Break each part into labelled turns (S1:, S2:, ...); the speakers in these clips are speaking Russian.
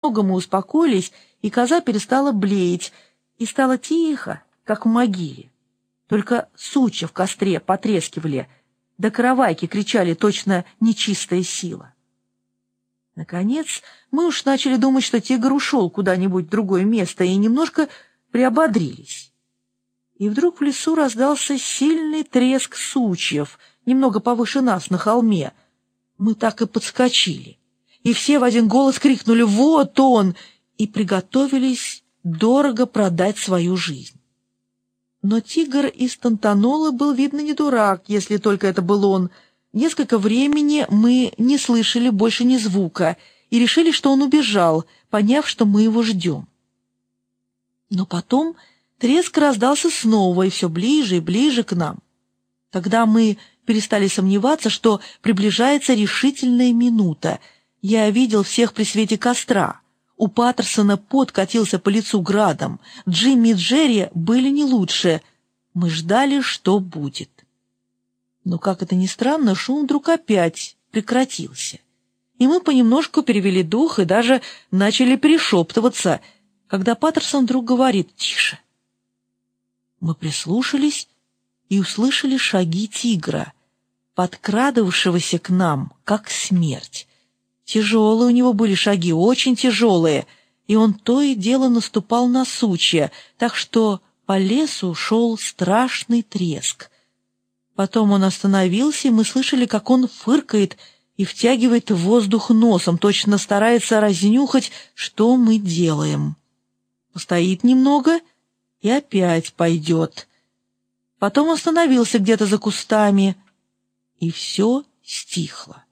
S1: немного мы успокоились, и коза перестала блеять, и стало тихо, как в могиле. Только сучья в костре потрескивали, да каравайки кричали точно нечистая сила. Наконец, мы уж начали думать, что тигр ушел куда-нибудь в другое место, и немножко приободрились. И вдруг в лесу раздался сильный треск сучьев, немного повыше нас на холме. Мы так и подскочили, и все в один голос крикнули «Вот он!» и приготовились дорого продать свою жизнь. Но тигр из Тантанолы был, видно, не дурак, если только это был он. Несколько времени мы не слышали больше ни звука и решили, что он убежал, поняв, что мы его ждем. Но потом треск раздался снова и все ближе и ближе к нам. Тогда мы перестали сомневаться, что приближается решительная минута. Я видел всех при свете костра. У Паттерсона пот катился по лицу градом. Джимми и Джерри были не лучше. Мы ждали, что будет. Но, как это ни странно, шум вдруг опять прекратился. И мы понемножку перевели дух и даже начали перешептываться, когда Паттерсон вдруг говорит «Тише». Мы прислушались и услышали шаги тигра, подкрадывавшегося к нам, как смерть. Тяжелые у него были шаги, очень тяжелые, и он то и дело наступал на сучья, так что по лесу шел страшный треск. Потом он остановился, и мы слышали, как он фыркает и втягивает воздух носом, точно старается разнюхать, что мы делаем. Постоит немного и опять пойдет. Потом остановился где-то за кустами, и все стихло.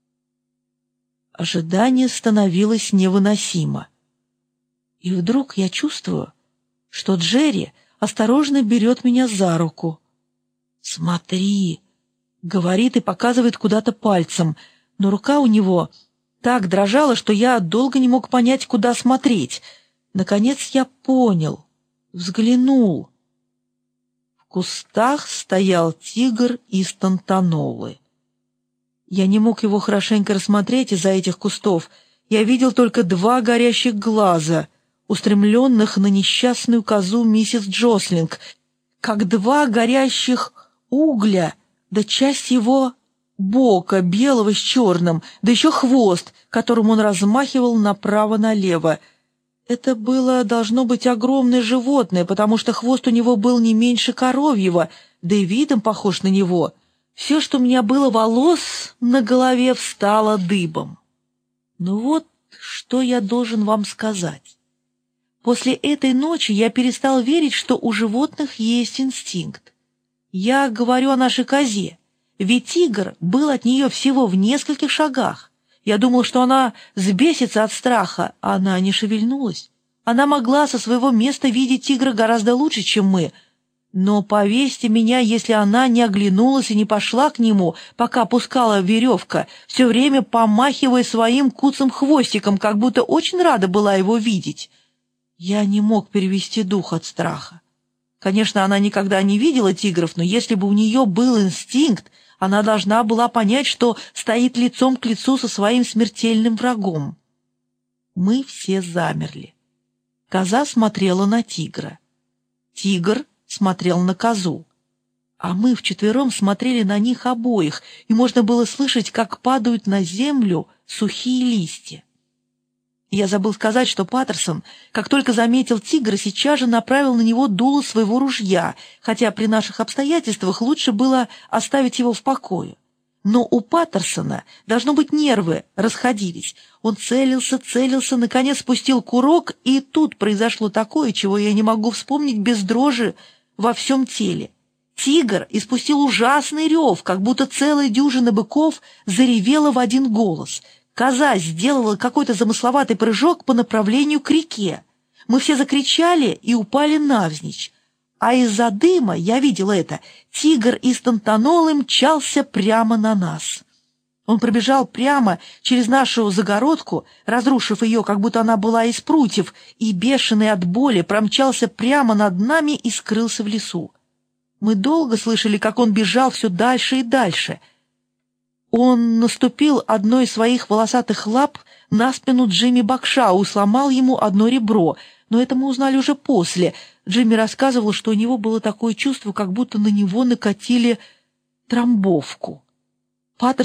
S1: Ожидание становилось невыносимо. И вдруг я чувствую, что Джерри осторожно берет меня за руку. «Смотри!» — говорит и показывает куда-то пальцем, но рука у него так дрожала, что я долго не мог понять, куда смотреть. Наконец я понял, взглянул. В кустах стоял тигр из Тантанолы. Я не мог его хорошенько рассмотреть из-за этих кустов. Я видел только два горящих глаза, устремленных на несчастную козу миссис Джослинг, как два горящих угля, да часть его бока, белого с черным, да еще хвост, которым он размахивал направо-налево. Это было, должно быть, огромное животное, потому что хвост у него был не меньше коровьего, да и видом похож на него. Все, что у меня было волос на голове, встало дыбом. Ну вот, что я должен вам сказать. После этой ночи я перестал верить, что у животных есть инстинкт. Я говорю о нашей козе, ведь тигр был от нее всего в нескольких шагах. Я думал, что она взбесится от страха, а она не шевельнулась. Она могла со своего места видеть тигра гораздо лучше, чем мы. Но повесьте меня, если она не оглянулась и не пошла к нему, пока пускала веревка, все время помахивая своим куцым хвостиком, как будто очень рада была его видеть. Я не мог перевести дух от страха. Конечно, она никогда не видела тигров, но если бы у нее был инстинкт, она должна была понять, что стоит лицом к лицу со своим смертельным врагом. Мы все замерли. Коза смотрела на тигра. Тигр смотрел на козу. А мы вчетвером смотрели на них обоих, и можно было слышать, как падают на землю сухие листья. Я забыл сказать, что Паттерсон, как только заметил тигра, сейчас же направил на него дуло своего ружья, хотя при наших обстоятельствах лучше было оставить его в покое. Но у Паттерсона, должно быть, нервы расходились. Он целился, наконец спустил курок, и тут произошло такое, чего я не могу вспомнить без дрожи во всем теле. Тигр испустил ужасный рев, как будто целая дюжина быков заревела в один голос. Коза сделала какой-то замысловатый прыжок по направлению к реке. Мы все закричали и упали навзничь. А из-за дыма, я видела это, тигр из Тантанолы мчался прямо на нас. Он пробежал прямо через нашу загородку, разрушив ее, как будто она была из прутьев, и, бешеный от боли, промчался прямо над нами и скрылся в лесу. Мы долго слышали, как он бежал все дальше и дальше. Он наступил одной из своих волосатых лап на спину Джимми Бакшау и сломал ему одно ребро, но это мы узнали уже после. Джимми рассказывал, что у него было такое чувство, как будто на него накатили тромбовку. Паттерсон